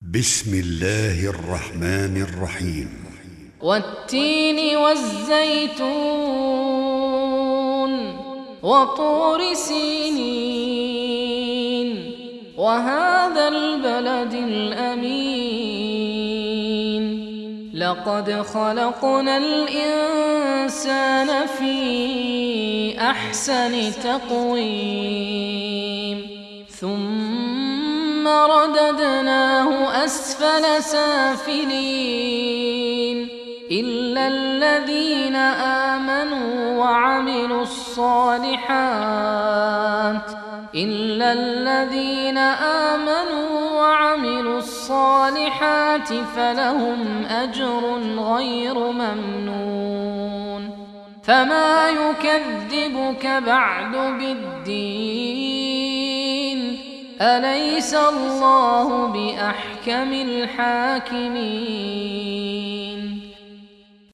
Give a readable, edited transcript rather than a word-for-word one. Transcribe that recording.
بسم الله الرحمن الرحيم. والتين والزيتون وطور سينين وهذا البلد الأمين لقد خلقنا الإنسان في أحسن تقويم ثم رددناه أسفل سافلين إلا الذين آمنوا وعملوا الصالحات فلهم أجر غير ممنون فما يكذبك بعد بالدين أليس الله بأحكم الحاكمين